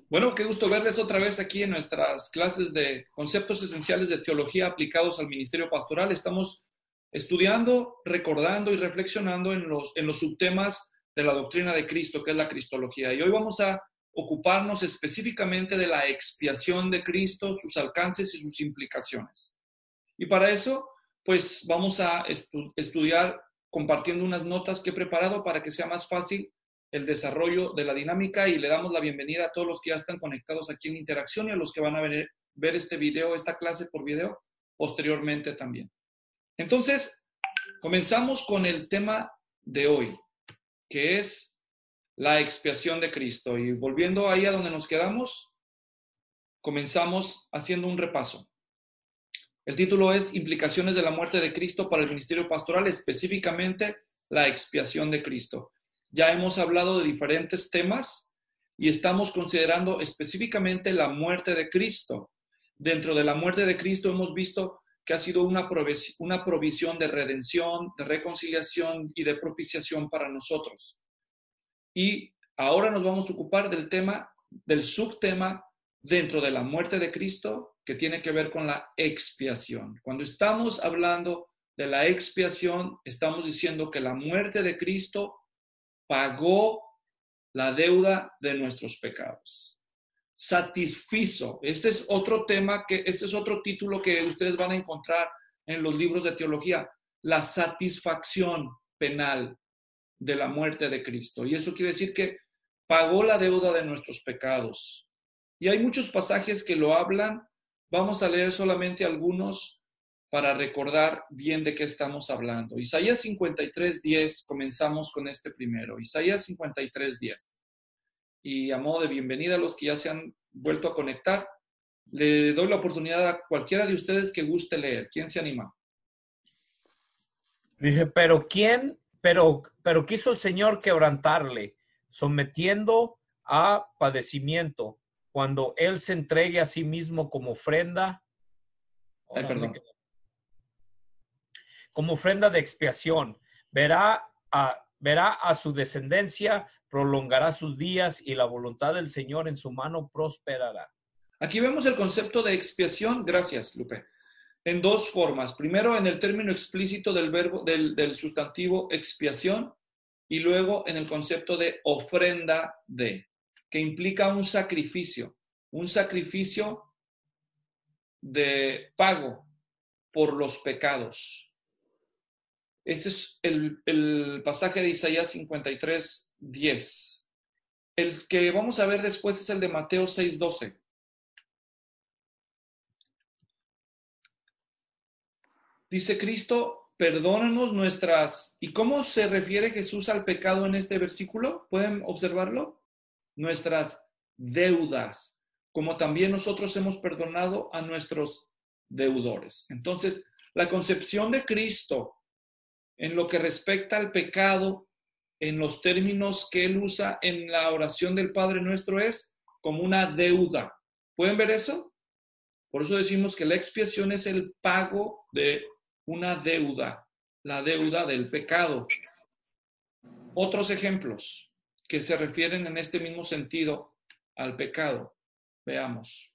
Bueno, qué gusto verles otra vez aquí en nuestras clases de conceptos esenciales de teología aplicados al ministerio pastoral. Estamos estudiando, recordando y reflexionando en los subtemas de la doctrina de Cristo, que es la cristología. Y hoy vamos a ocuparnos específicamente de la expiación de Cristo, sus alcances y sus implicaciones. Y para eso, pues vamos a estudiar compartiendo unas notas que he preparado para que sea más fácil el desarrollo de la dinámica, y le damos la bienvenida a todos los que ya están conectados aquí en Interacción y a los que van a ver este video, esta clase por video, posteriormente también. Entonces, comenzamos con el tema de hoy, que es la expiación de Cristo. Y volviendo ahí a donde nos quedamos, comenzamos haciendo un repaso. El título es Implicaciones de la muerte de Cristo para el ministerio pastoral, específicamente la expiación de Cristo. Ya hemos hablado de diferentes temas y estamos considerando específicamente la muerte de Cristo. Dentro de la muerte de Cristo hemos visto que ha sido una provisión de redención, de reconciliación y de propiciación para nosotros. Y ahora nos vamos a ocupar del subtema dentro de la muerte de Cristo, que tiene que ver con la expiación. Cuando estamos hablando de la expiación, estamos diciendo que la muerte de Cristo pagó la deuda de nuestros pecados. Satisfizo. Este es otro título que ustedes van a encontrar en los libros de teología. La satisfacción penal de la muerte de Cristo. Y eso quiere decir que pagó la deuda de nuestros pecados. Y hay muchos pasajes que lo hablan. Vamos a leer solamente algunos para recordar bien de qué estamos hablando. Isaías 53:10, comenzamos con este primero. Isaías 53:10. Y a modo de bienvenida a los que ya se han vuelto a conectar, le doy la oportunidad a cualquiera de ustedes que guste leer. ¿Quién se anima? Dice, pero quiso el Señor quebrantarle, sometiendo a padecimiento, cuando Él se entregue a sí mismo como ofrenda. Como ofrenda de expiación, verá a su descendencia, prolongará sus días, y la voluntad del Señor en su mano prosperará. Aquí vemos el concepto de expiación, gracias, Lupe, en dos formas. Primero, en el término explícito del verbo, del sustantivo expiación, y luego en el concepto de ofrenda de, que implica un sacrificio de pago por los pecados. Ese es el pasaje de Isaías 53:10. El que vamos a ver después es el de Mateo 6:12. Dice Cristo, perdónanos nuestras... ¿Y cómo se refiere Jesús al pecado en este versículo? ¿Pueden observarlo? Nuestras deudas, como también nosotros hemos perdonado a nuestros deudores. Entonces, la concepción de Cristo en lo que respecta al pecado, en los términos que él usa en la oración del Padre Nuestro, es como una deuda. ¿Pueden ver eso? Por eso decimos que la expiación es el pago de una deuda, la deuda del pecado. Otros ejemplos que se refieren en este mismo sentido al pecado. Veamos.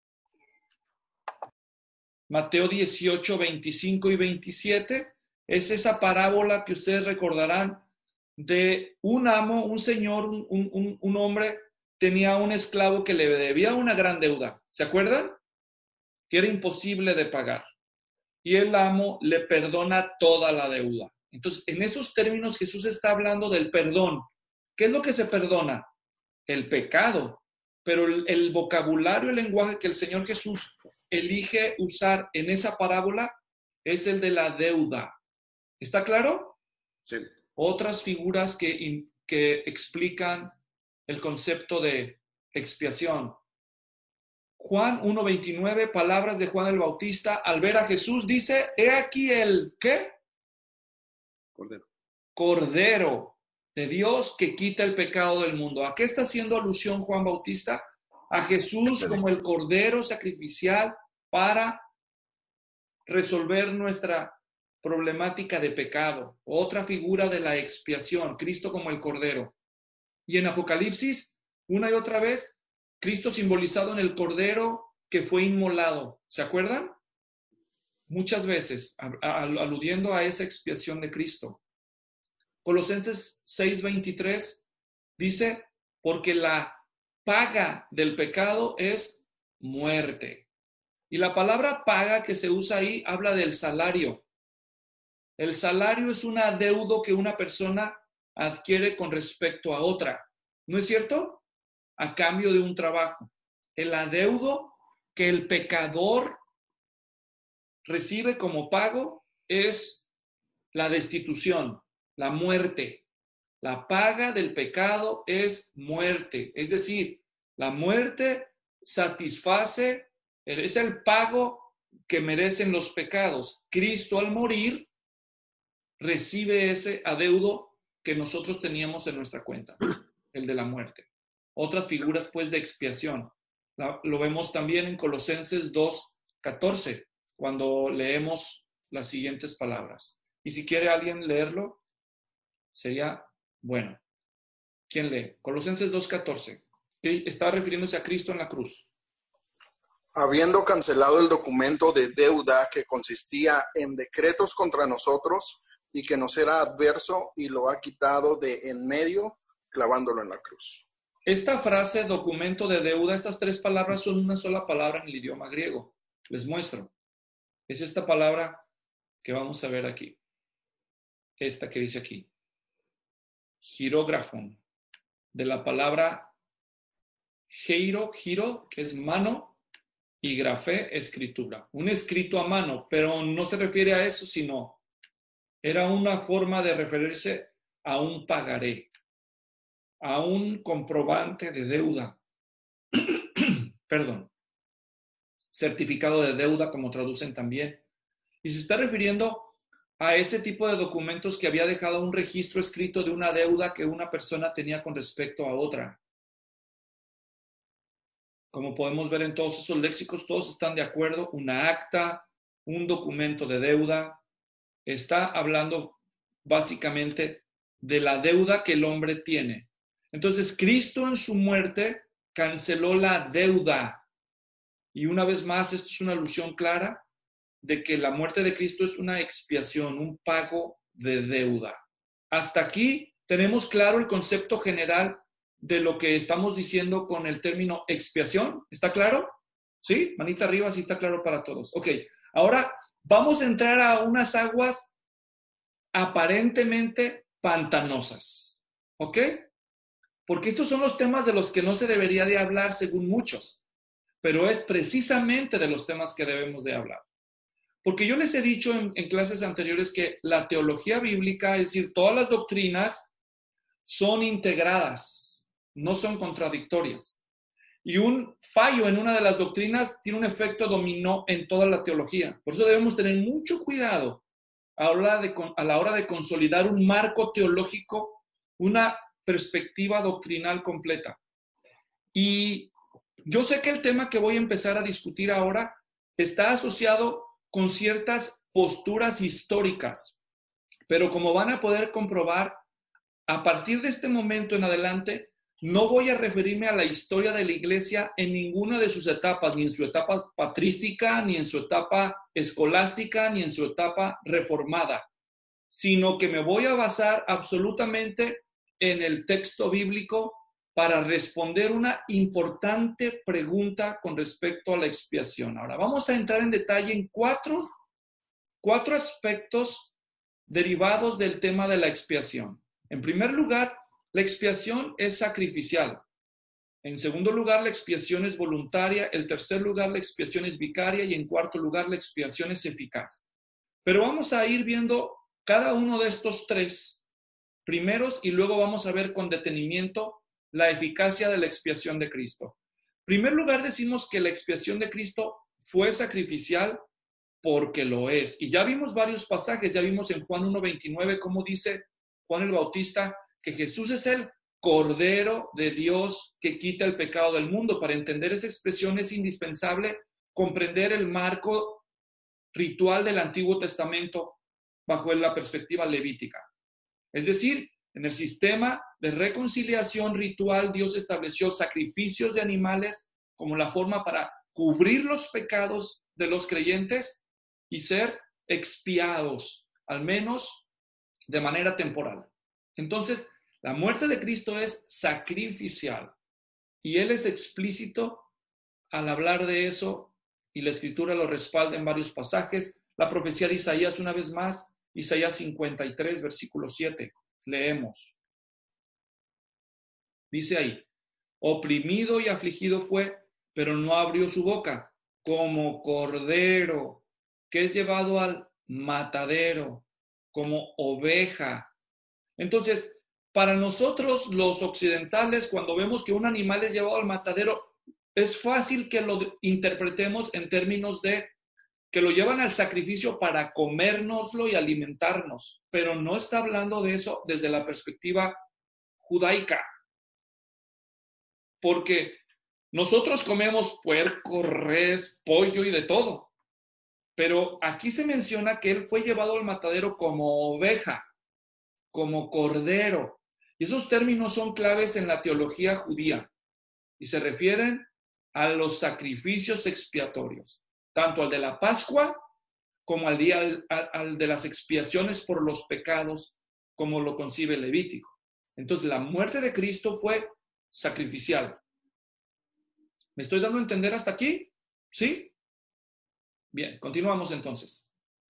Mateo 18, 25 y 27 es esa parábola que ustedes recordarán de un amo, un señor, un hombre tenía un esclavo que le debía una gran deuda. ¿Se acuerdan? Que era imposible de pagar. Y el amo le perdona toda la deuda. Entonces, en esos términos Jesús está hablando del perdón. ¿Qué es lo que se perdona? El pecado. Pero el vocabulario, el lenguaje que el Señor Jesús elige usar en esa parábola es el de la deuda. ¿Está claro? Sí. Otras figuras que explican el concepto de expiación. Juan 1:29, palabras de Juan el Bautista, al ver a Jesús, dice, he aquí el, ¿qué? Cordero. Cordero de Dios que quita el pecado del mundo. ¿A qué está haciendo alusión Juan Bautista? A Jesús como el cordero sacrificial para resolver nuestra problemática de pecado. Otra figura de la expiación, Cristo como el cordero. Y en Apocalipsis, una y otra vez, Cristo simbolizado en el Cordero que fue inmolado. ¿Se acuerdan? Muchas veces aludiendo a esa expiación de Cristo. Colosenses 6:23 dice, porque la paga del pecado es muerte. Y la palabra paga que se usa ahí habla del salario. El salario es un adeudo que una persona adquiere con respecto a otra. ¿No es cierto? A cambio de un trabajo. El adeudo que el pecador recibe como pago es la destitución, la muerte. La paga del pecado es muerte. Es decir, la muerte satisface, es el pago que merecen los pecados. Cristo al morir recibe ese adeudo que nosotros teníamos en nuestra cuenta, el de la muerte. Otras figuras pues de expiación. Lo vemos también en Colosenses 2:14, cuando leemos las siguientes palabras. Y si quiere alguien leerlo, sería bueno. ¿Quién lee? Colosenses 2:14. Está refiriéndose a Cristo en la cruz. Habiendo cancelado el documento de deuda que consistía en decretos contra nosotros y que nos era adverso, y lo ha quitado de en medio, clavándolo en la cruz. Esta frase, documento de deuda, estas tres palabras son una sola palabra en el idioma griego. Les muestro. Es esta palabra que vamos a ver aquí. Esta que dice aquí. Girógrafon. De la palabra giro, que es mano, y grafé, escritura. Un escrito a mano, pero no se refiere a eso, sino era una forma de referirse a un pagaré, a un comprobante de deuda. Perdón. Certificado de deuda, como traducen también. Y se está refiriendo a ese tipo de documentos que había dejado un registro escrito de una deuda que una persona tenía con respecto a otra. Como podemos ver en todos esos léxicos, todos están de acuerdo. Una acta, un documento de deuda, está hablando básicamente de la deuda que el hombre tiene. Entonces, Cristo en su muerte canceló la deuda. Y una vez más, esto es una alusión clara de que la muerte de Cristo es una expiación, un pago de deuda. Hasta aquí tenemos claro el concepto general de lo que estamos diciendo con el término expiación. ¿Está claro? ¿Sí? Manita arriba si está claro para todos. Ok, ahora vamos a entrar a unas aguas aparentemente pantanosas. ¿Ok? Porque estos son los temas de los que no se debería de hablar según muchos, pero es precisamente de los temas que debemos de hablar. Porque yo les he dicho en clases anteriores que la teología bíblica, es decir, todas las doctrinas son integradas, no son contradictorias. Y un fallo en una de las doctrinas tiene un efecto dominó en toda la teología. Por eso debemos tener mucho cuidado a la hora de consolidar un marco teológico, una perspectiva doctrinal completa. Y yo sé que el tema que voy a empezar a discutir ahora está asociado con ciertas posturas históricas, pero como van a poder comprobar, a partir de este momento en adelante, no voy a referirme a la historia de la iglesia en ninguna de sus etapas, ni en su etapa patrística, ni en su etapa escolástica, ni en su etapa reformada, sino que me voy a basar absolutamente en el texto bíblico para responder una importante pregunta con respecto a la expiación. Ahora, vamos a entrar en detalle en cuatro aspectos derivados del tema de la expiación. En primer lugar, la expiación es sacrificial. En segundo lugar, la expiación es voluntaria. En tercer lugar, la expiación es vicaria. Y en cuarto lugar, la expiación es eficaz. Pero vamos a ir viendo cada uno de estos tres primeros y luego vamos a ver con detenimiento la eficacia de la expiación de Cristo. En primer lugar, decimos que la expiación de Cristo fue sacrificial porque lo es. Y ya vimos varios pasajes, ya vimos en Juan 1:29 cómo dice Juan el Bautista que Jesús es el Cordero de Dios que quita el pecado del mundo. Para entender esa expresión es indispensable comprender el marco ritual del Antiguo Testamento bajo la perspectiva levítica. Es decir, En el sistema de reconciliación ritual, Dios estableció sacrificios de animales como la forma para cubrir los pecados de los creyentes y ser expiados, al menos de manera temporal. Entonces, la muerte de Cristo es sacrificial y Él es explícito al hablar de eso y la Escritura lo respalda en varios pasajes. La profecía de Isaías, una vez más, Isaías 53, versículo 7. Leemos. Dice ahí, oprimido y afligido fue, pero no abrió su boca, como cordero que es llevado al matadero, como oveja. Entonces, para nosotros los occidentales, cuando vemos que un animal es llevado al matadero, es fácil que lo interpretemos en términos de que lo llevan al sacrificio para comérnoslo y alimentarnos, pero no está hablando de eso desde la perspectiva judaica, porque nosotros comemos puerco, res, pollo y de todo, pero aquí se menciona que él fue llevado al matadero como oveja, como cordero, y esos términos son claves en la teología judía y se refieren a los sacrificios expiatorios, tanto al de la Pascua como al día al de las expiaciones por los pecados, como lo concibe el Levítico. Entonces, la muerte de Cristo fue sacrificial. ¿Me estoy dando a entender hasta aquí? ¿Sí? Bien, continuamos entonces.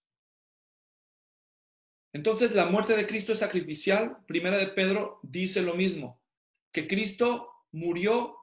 Entonces, la muerte de Cristo es sacrificial. Primera de Pedro dice lo mismo, que Cristo murió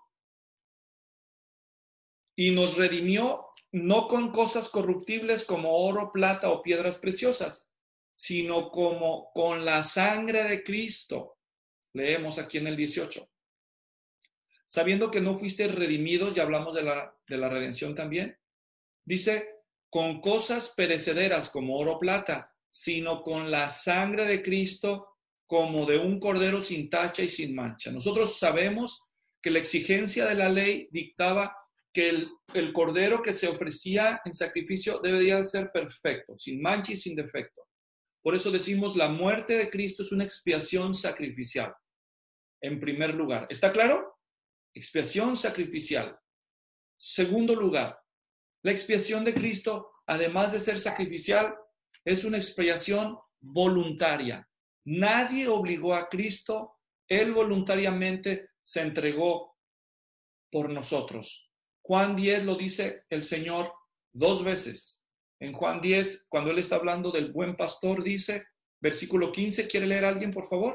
y nos redimió no con cosas corruptibles como oro, plata o piedras preciosas, sino como con la sangre de Cristo. Leemos aquí en el 18. Sabiendo que no fuisteis redimidos, ya hablamos de la redención también, dice, con cosas perecederas como oro o plata, sino con la sangre de Cristo como de un cordero sin tacha y sin mancha. Nosotros sabemos que la exigencia de la ley dictaba que el cordero que se ofrecía en sacrificio debería ser perfecto, sin mancha y sin defecto. Por eso decimos, la muerte de Cristo es una expiación sacrificial, en primer lugar. ¿Está claro? Expiación sacrificial. Segundo lugar, la expiación de Cristo, además de ser sacrificial, es una expiación voluntaria. Nadie obligó a Cristo, Él voluntariamente se entregó por nosotros. Juan 10 lo dice el Señor 2 veces. En Juan 10, cuando Él está hablando del buen pastor, dice, versículo 15, ¿quiere leer a alguien, por favor?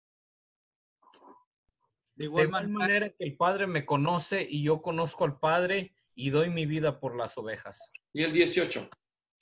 De igual manera que el Padre me conoce y yo conozco al Padre y doy mi vida por las ovejas. Y el 18.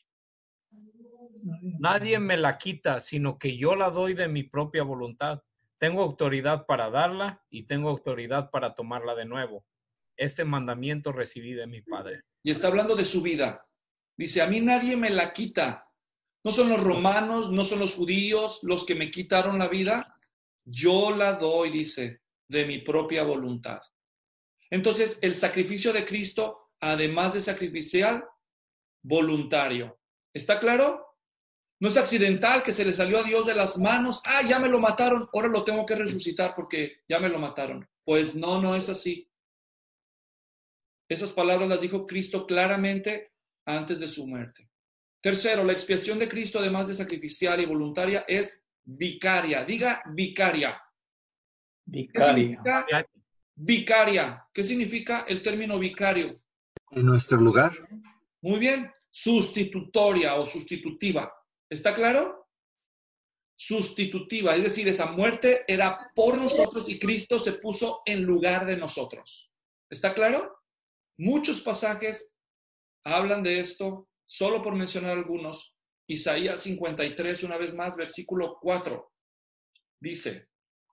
Nadie me la quita, sino que yo la doy de mi propia voluntad. Tengo autoridad para darla y tengo autoridad para tomarla de nuevo. Este mandamiento recibí de mi Padre. Y está hablando de su vida. Dice, a mí nadie me la quita. No son los romanos, no son los judíos los que me quitaron la vida. Yo la doy, dice, de mi propia voluntad. Entonces, el sacrificio de Cristo, además de sacrificial, voluntario. ¿Está claro? No es accidental que se le salió a Dios de las manos. Ah, ya me lo mataron, ahora lo tengo que resucitar porque ya me lo mataron. Pues no, no es así. Esas palabras las dijo Cristo claramente antes de su muerte. Tercero, la expiación de Cristo, además de sacrificial y voluntaria, es vicaria. Diga vicaria. ¿Qué significa vicaria? ¿Qué significa el término vicario? En nuestro lugar. Muy bien, sustitutoria o sustitutiva. ¿Está claro? Sustitutiva, es decir, esa muerte era por nosotros y Cristo se puso en lugar de nosotros. ¿Está claro? Muchos pasajes hablan de esto, solo por mencionar algunos. Isaías 53, una vez más, versículo 4, dice,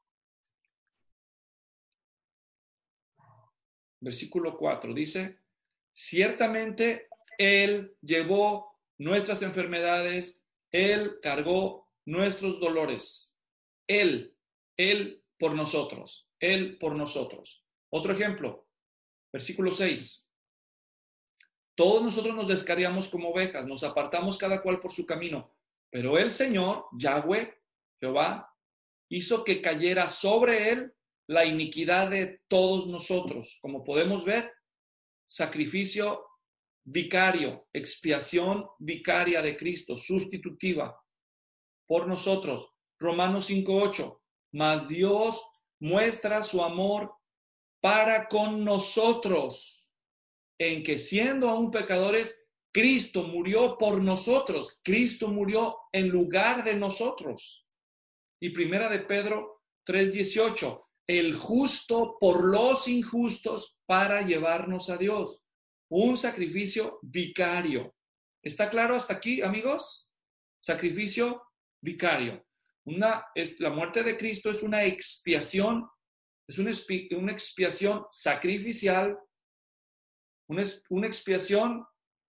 versículo 4, dice, ciertamente Él llevó nuestras enfermedades, Él cargó nuestros dolores. Él por nosotros, Él por nosotros. Otro ejemplo, versículo 6. Todos nosotros nos descarriamos como ovejas, nos apartamos cada cual por su camino, pero el Señor, Yahweh, Jehová, hizo que cayera sobre él la iniquidad de todos nosotros. Como podemos ver, sacrificio vicario, expiación vicaria de Cristo, sustitutiva por nosotros. Romanos 5:8, mas Dios muestra su amor para con nosotros, en que siendo aún pecadores, Cristo murió por nosotros. Cristo murió en lugar de nosotros. Y primera de Pedro 3:18, el justo por los injustos para llevarnos a Dios. Un sacrificio vicario. ¿Está claro hasta aquí, amigos? Sacrificio vicario. La muerte de Cristo es una expiación, es una expiación sacrificial, una expiación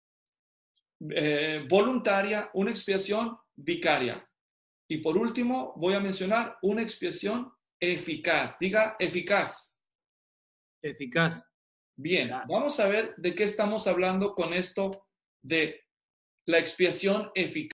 voluntaria, una expiación vicaria. Y por último, voy a mencionar una expiación eficaz. Diga eficaz. Eficaz. Bien, vamos a ver de qué estamos hablando con esto de la expiación eficaz.